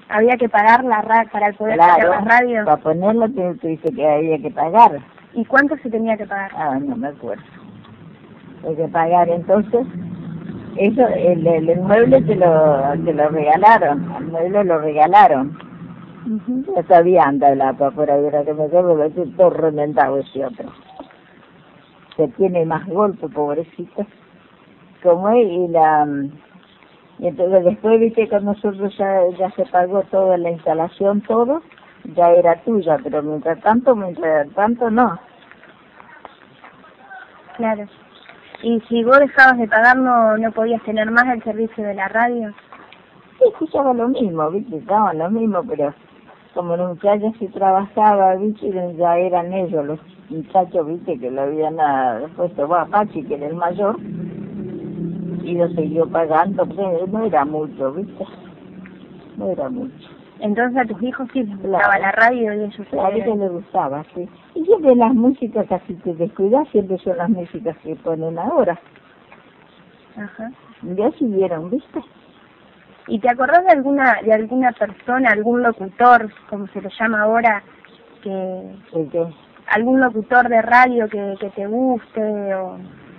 Había que pagar para poder poner la radio. Para ponerla dice que había que pagar. ¿Y cuánto se tenía que pagar? Ah, no me acuerdo. Hay que pagar, entonces, eso, el mueble te lo regalaron, el mueble lo regalaron. Ya todavía anda el agua por ahí, ahora que me quedo, porque es todo reventado ese otro. Se tiene más golpe, pobrecito. Como es, y entonces después, viste, con nosotros ya se pagó toda la instalación, todo, ya era tuya, pero mientras tanto no. Claro. ¿Y si vos dejabas de pagar, no podías tener más el servicio de la radio? Sí, escuchaba lo mismo, viste, estaban lo mismo, pero como los muchachos sí trabajaba, viste, ya eran ellos los muchachos, viste, que lo habían puesto a Pachi, que era el mayor, y lo siguió pagando, pero no era mucho, viste, no era mucho. Entonces a tus hijos sí les gustaba la radio y ellos a ellos les gustaba, sí. Y siempre las músicas, así te descuidas, siempre son las músicas que ponen ahora. Ajá. Ya siguieron, ¿viste? ¿Y te acordás de alguna persona, algún locutor, como se le llama ahora, que algún locutor de radio que te guste o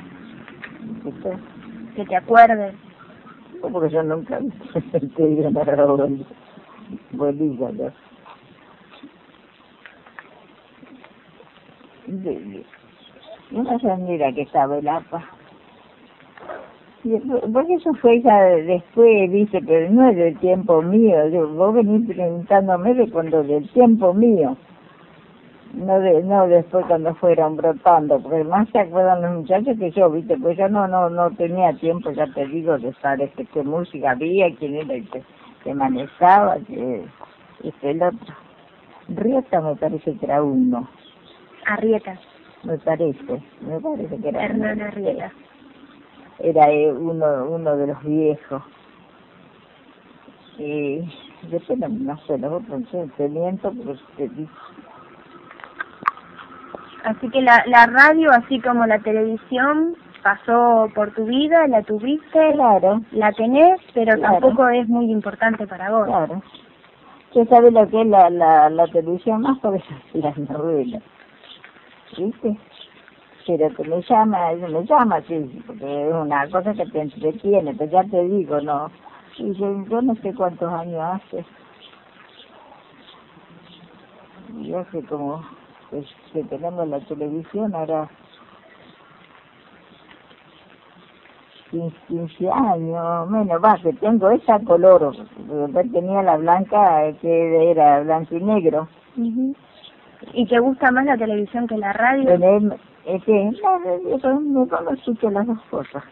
que te acuerdes? Porque yo nunca te iba a narrar Bolivia, ¿no? Una señora que estaba el APA. Porque eso fue ya después, dice, pero no es del tiempo mío. Vos venís preguntándome de cuando del tiempo mío. No después cuando fueron brotando, porque más se acuerdan los muchachos que yo, viste, pues yo no tenía tiempo, ya te digo, de saber qué música había, quién era el que manejaba, el otro. Rieta me parece que era uno. Arrieta. Me parece que era Hernán Arrieta. Era uno de los viejos. Y después no sé, los otros te miento, pero te digo. Así que la radio, así como la televisión, pasó por tu vida, la tuviste, claro, la tenés, pero tampoco es muy importante para vos. Claro. ¿Usted sabe lo que es la televisión más? Porque las novelas, ¿viste? Pero que me llama, sí, porque es una cosa que te entretiene, pero ya te digo, no. Y yo no sé cuántos años hace. Y hace como, pues, que tenemos la televisión ahora 15 años, menos, que tengo esa color, porque tenía la blanca, que era blanco y negro. ¿Y te gusta más la televisión que la radio? Me conocí que las dos cosas.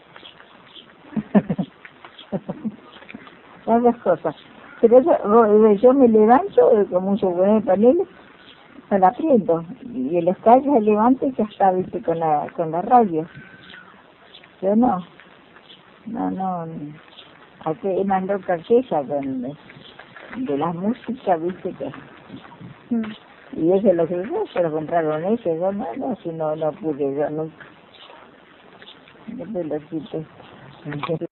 Las dos cosas. Pero yo me levanto, como un buen panel, me la prendo. Y el estar se levanta y ya está, viste, con la radio. Yo no. Aquí es más loca que ella, de la música, viste, que... Y eso es lo que se lo compraron ellos, yo no pude, yo nunca. Después lo quité.